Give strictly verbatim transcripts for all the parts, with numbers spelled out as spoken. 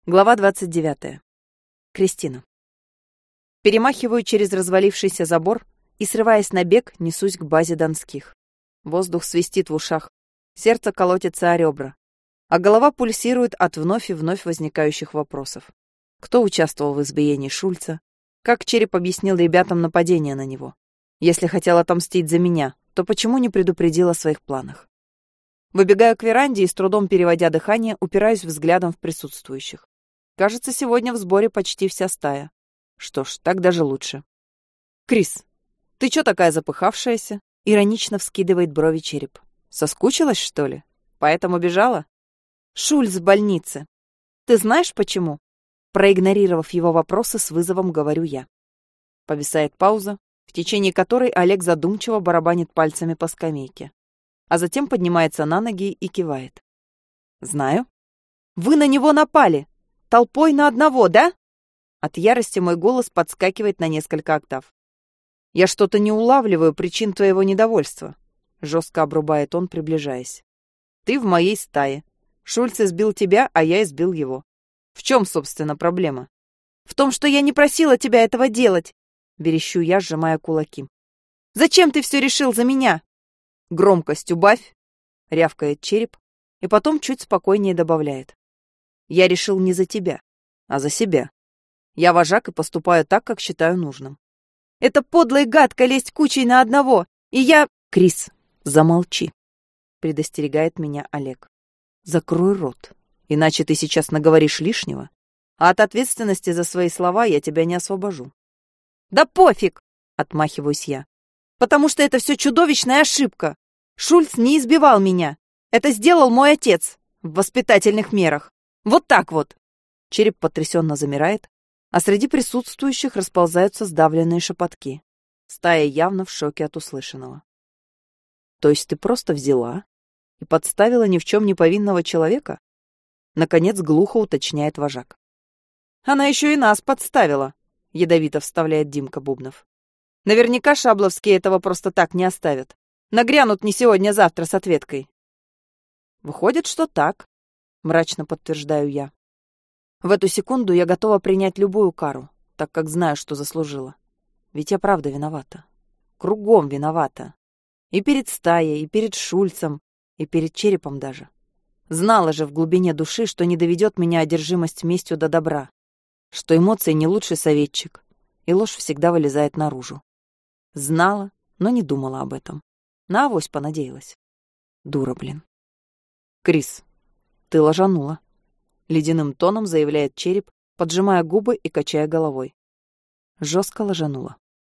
Глава двадцать девятая. Кристина. Перемахиваю через развалившийся забор и, срываясь на бег, несусь к базе Донских. Воздух свистит в ушах, сердце колотится о ребра, а голова пульсирует от вновь и вновь возникающих вопросов. Кто участвовал в избиении Шульца? Как Череп объяснил ребятам нападение на него? Если хотел отомстить за меня, то почему не предупредил о своих планах? Выбегаю к веранде и, с трудом переводя дыхание, упираюсь взглядом в присутствующих. Кажется, сегодня в сборе почти вся стая. Что ж, так даже лучше. «Крис, ты чё такая запыхавшаяся?» — иронично вскидывает брови Череп. «Соскучилась, что ли? Поэтому бежала?» «Шульц в больнице. Ты знаешь, почему?» Проигнорировав его вопросы, с вызовом говорю я. Повисает пауза, в течение которой Олег задумчиво барабанит пальцами по скамейке, а затем поднимается на ноги и кивает. «Знаю». «Вы на него напали! Толпой на одного, да?» От ярости мой голос подскакивает на несколько октав. «Я что-то не улавливаю причин твоего недовольства», — жестко обрубает он, приближаясь. «Ты в моей стае. Шульц избил тебя, а я избил его. В чем, собственно, проблема?» «В том, что я не просила тебя этого делать», — верещу я, сжимая кулаки. «Зачем ты все решил за меня?» «Громкость убавь», — рявкает Череп, и потом чуть спокойнее добавляет. «Я решил не за тебя, а за себя. Я вожак и поступаю так, как считаю нужным». «Это подло и гадко лезть кучей на одного, и я...» «Крис, замолчи», — предостерегает меня Олег. «Закрой рот, иначе ты сейчас наговоришь лишнего, а от ответственности за свои слова я тебя не освобожу». «Да пофиг!» — отмахиваюсь я. «Потому что это все чудовищная ошибка. Шульц не избивал меня. Это сделал мой отец в воспитательных мерах. Вот так вот!» Череп потрясенно замирает, а среди присутствующих расползаются сдавленные шепотки. Стая явно в шоке от услышанного. «То есть ты просто взяла и подставила ни в чем не повинного человека?» Наконец глухо уточняет вожак. «Она еще и нас подставила», — ядовито вставляет Димка Бубнов. «Наверняка шабловские этого просто так не оставят. Нагрянут не сегодня-завтра с ответкой». «Выходит, что так», — мрачно подтверждаю я. В эту секунду я готова принять любую кару, так как знаю, что заслужила. Ведь я правда виновата. Кругом виновата. И перед стаей, и перед Шульцем, и перед Черепом даже. Знала же в глубине души, что не доведет меня одержимость местью до добра, что эмоции не лучший советчик, и ложь всегда вылезает наружу. Знала, но не думала об этом. На авось понадеялась. Дура, блин. «Крис, ты ложанула», — ледяным тоном заявляет Череп, поджимая губы и качая головой. Жестко ложанула.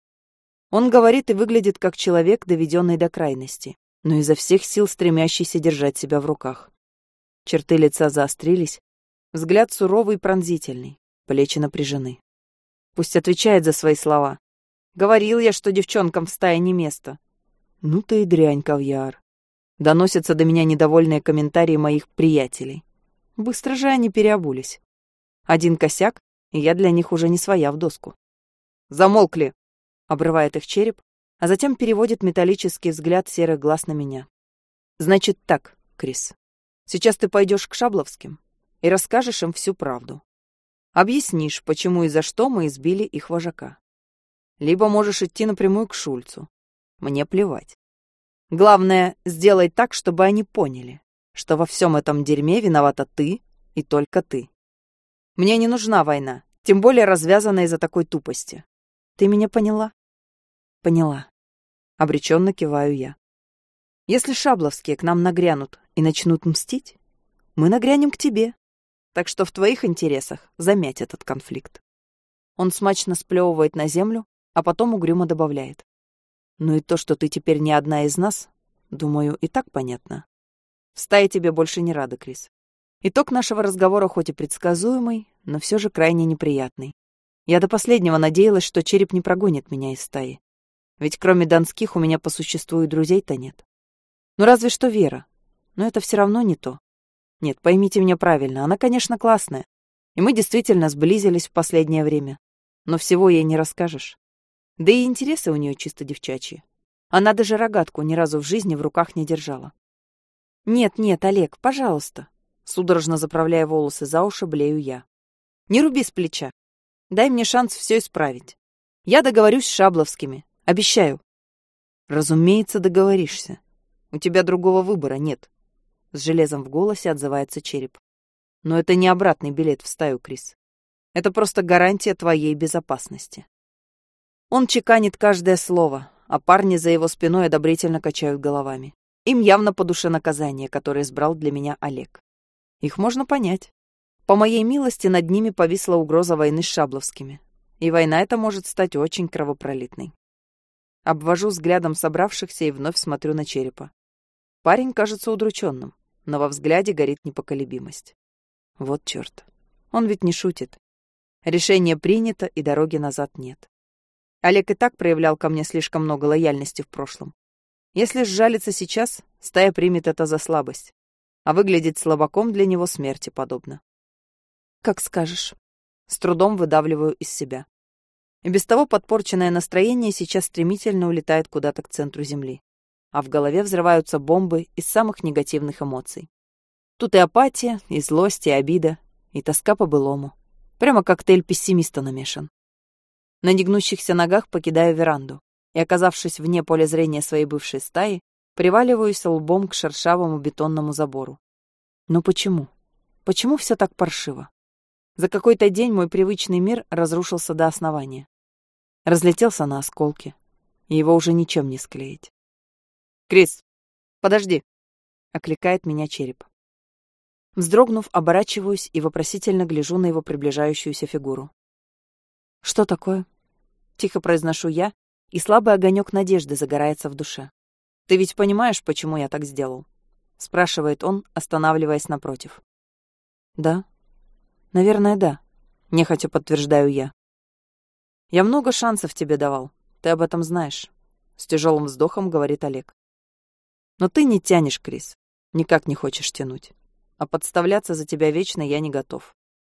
Он говорит и выглядит как человек, доведенный до крайности, но изо всех сил стремящийся держать себя в руках. Черты лица заострились, взгляд суровый и пронзительный, плечи напряжены. Пусть отвечает за свои слова. Говорил я, что девчонкам в стае не место. Ну ты и дрянь, Кавьяр. Доносятся до меня недовольные комментарии моих приятелей. Быстро же они переобулись. Один косяк, и я для них уже не своя в доску. «Замолкли!» — обрывает их Череп, а затем переводит металлический взгляд серых глаз на меня. «Значит так, Крис, сейчас ты пойдешь к Шабловским и расскажешь им всю правду. Объяснишь, почему и за что мы избили их вожака. Либо можешь идти напрямую к Шульцу. Мне плевать. Главное, сделай так, чтобы они поняли, что во всем этом дерьме виновата ты и только ты. Мне не нужна война, тем более развязанная из-за такой тупости. Ты меня поняла?» «Поняла». Обреченно киваю я. «Если Шабловские к нам нагрянут и начнут мстить, мы нагрянем к тебе. Так что в твоих интересах замять этот конфликт». Он смачно сплевывает на землю, а потом угрюмо добавляет. «Ну и то, что ты теперь не одна из нас, думаю, и так понятно. В стае тебе больше не рада, Крис. Итог нашего разговора хоть и предсказуемый, но все же крайне неприятный. Я до последнего надеялась, что Череп не прогонит меня из стаи. Ведь кроме Донских у меня по существу и друзей-то нет. Ну разве что Вера. Но это все равно не то. Нет, поймите меня правильно, она, конечно, классная. И мы действительно сблизились в последнее время. Но всего ей не расскажешь. Да и интересы у нее чисто девчачьи. Она даже рогатку ни разу в жизни в руках не держала. «Нет, нет, Олег, пожалуйста», — судорожно заправляя волосы за уши, блею я. Не руби с плеча. Дай мне шанс все исправить. Я договорюсь с Шабловскими. Обещаю. Разумеется, договоришься. У тебя другого выбора нет. С железом в голосе отзывается Череп. Но это не обратный билет в стаю, Крис. Это просто гарантия твоей безопасности. Он чеканит каждое слово, а парни за его спиной одобрительно качают головами. Им явно по душе наказание, которое избрал для меня Олег. Их можно понять. По моей милости над ними повисла угроза войны с Шабловскими. И война эта может стать очень кровопролитной. Обвожу взглядом собравшихся и вновь смотрю на Черепа. Парень кажется удрученным, но во взгляде горит непоколебимость. Вот черт. Он ведь не шутит. Решение принято, и дороги назад нет. Олег и так проявлял ко мне слишком много лояльности в прошлом. Если сжалится сейчас, стая примет это за слабость. А выглядеть слабаком для него смерти подобно. Как скажешь. С трудом выдавливаю из себя. И без того подпорченное настроение сейчас стремительно улетает куда-то к центру земли. А в голове взрываются бомбы из самых негативных эмоций. Тут и апатия, и злость, и обида, и тоска по былому. Прямо коктейль пессимиста намешан. На негнущихся ногах покидаю веранду и, оказавшись вне поля зрения своей бывшей стаи, приваливаюсь лбом к шершавому бетонному забору. Но почему? Почему все так паршиво? За какой-то день мой привычный мир разрушился до основания. Разлетелся на осколки, и его уже ничем не склеить. «Крис, подожди!» — окликает меня Череп. Вздрогнув, оборачиваюсь и вопросительно гляжу на его приближающуюся фигуру. «Что такое?» — тихо произношу я, и слабый огонек надежды загорается в душе. «Ты ведь понимаешь, почему я так сделал?» — спрашивает он, останавливаясь напротив. «Да. Наверное, да», — нехотя подтверждаю я. «Я много шансов тебе давал, ты об этом знаешь», — с тяжелым вздохом говорит Олег. «Но ты не тянешь, Крис, никак не хочешь тянуть. А подставляться за тебя вечно я не готов».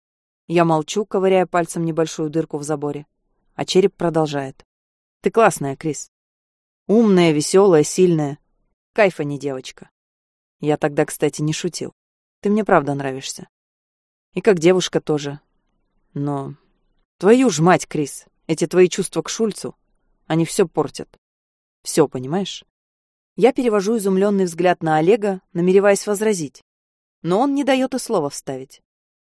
Я молчу, ковыряя пальцем небольшую дырку в заборе, а Череп продолжает. «Ты классная, Крис. Умная, веселая, сильная. Кайфа не девочка. Я тогда, кстати, не шутил. Ты мне правда нравишься. И как девушка тоже. Но... Твою ж мать, Крис, эти твои чувства к Шульцу, они все портят. Все, понимаешь?» Я перевожу изумленный взгляд на Олега, намереваясь возразить. Но он не дает и слова вставить.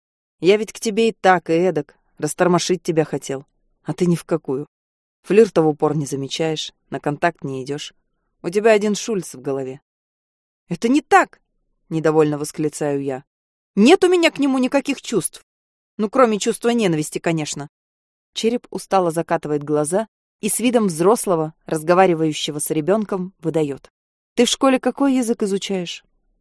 «Я ведь к тебе и так, и эдак, растормошить тебя хотел. А ты ни в какую. Флирта в упор не замечаешь, на контакт не идешь. У тебя один Шульц в голове». «Это не так!» — недовольно восклицаю я. «Нет у меня к нему никаких чувств. Ну, кроме чувства ненависти, конечно». Череп устало закатывает глаза и с видом взрослого, разговаривающего с ребенком, выдает. «Ты в школе какой язык изучаешь?»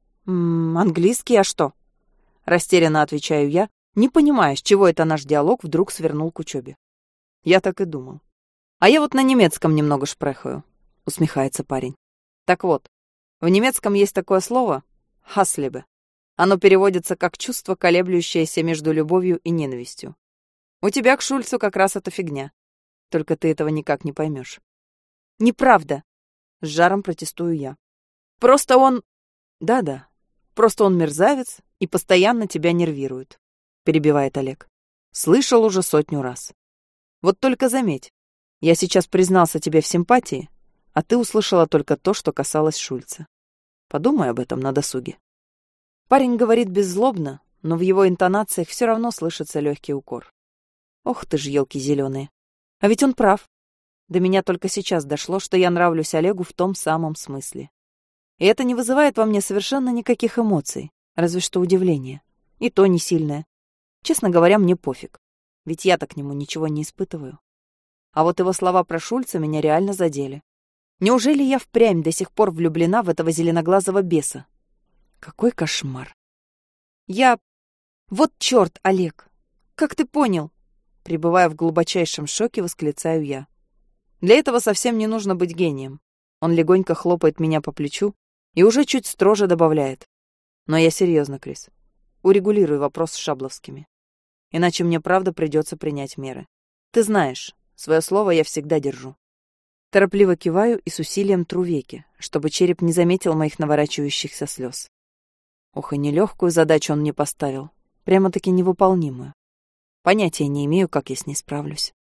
«М-м, английский, а что?» Растерянно отвечаю я, не понимая, с чего это наш диалог вдруг свернул к учебе. «Я так и думал. А я вот на немецком немного шпрехаю», — усмехается парень. «Так вот, в немецком есть такое слово «хаслебе». Оно переводится как «чувство, колеблющееся между любовью и ненавистью». У тебя к Шульцу как раз эта фигня. Только ты этого никак не поймешь». «Неправда!» — с жаром протестую я. «Просто он...» «Да-да, просто он мерзавец и постоянно тебя нервирует», — перебивает Олег. «Слышал уже сотню раз. Вот только заметь, я сейчас признался тебе в симпатии, а ты услышала только то, что касалось Шульца. Подумай об этом на досуге». Парень говорит беззлобно, но в его интонациях все равно слышится легкий укор. Ох ты ж, елки зеленые. А ведь он прав. До меня только сейчас дошло, что я нравлюсь Олегу в том самом смысле. И это не вызывает во мне совершенно никаких эмоций, разве что удивление. И то не сильное. Честно говоря, мне пофиг. Ведь я-то к нему ничего не испытываю. А вот его слова про Шульца меня реально задели. Неужели я впрямь до сих пор влюблена в этого зеленоглазого беса? Какой кошмар. Я... Вот черт, Олег! Как ты понял? Пребывая в глубочайшем шоке, восклицаю я. Для этого совсем не нужно быть гением. Он легонько хлопает меня по плечу и уже чуть строже добавляет. Но я серьезно, Крис. Урегулируй вопрос с Шабловскими. Иначе мне правда придется принять меры. Ты знаешь, свое слово я всегда держу. Торопливо киваю и с усилием тру веки, чтобы Череп не заметил моих наворачивающихся слез. Ох, и нелегкую задачу он мне поставил. Прямо-таки невыполнимую. Понятия не имею, как я с ней справлюсь.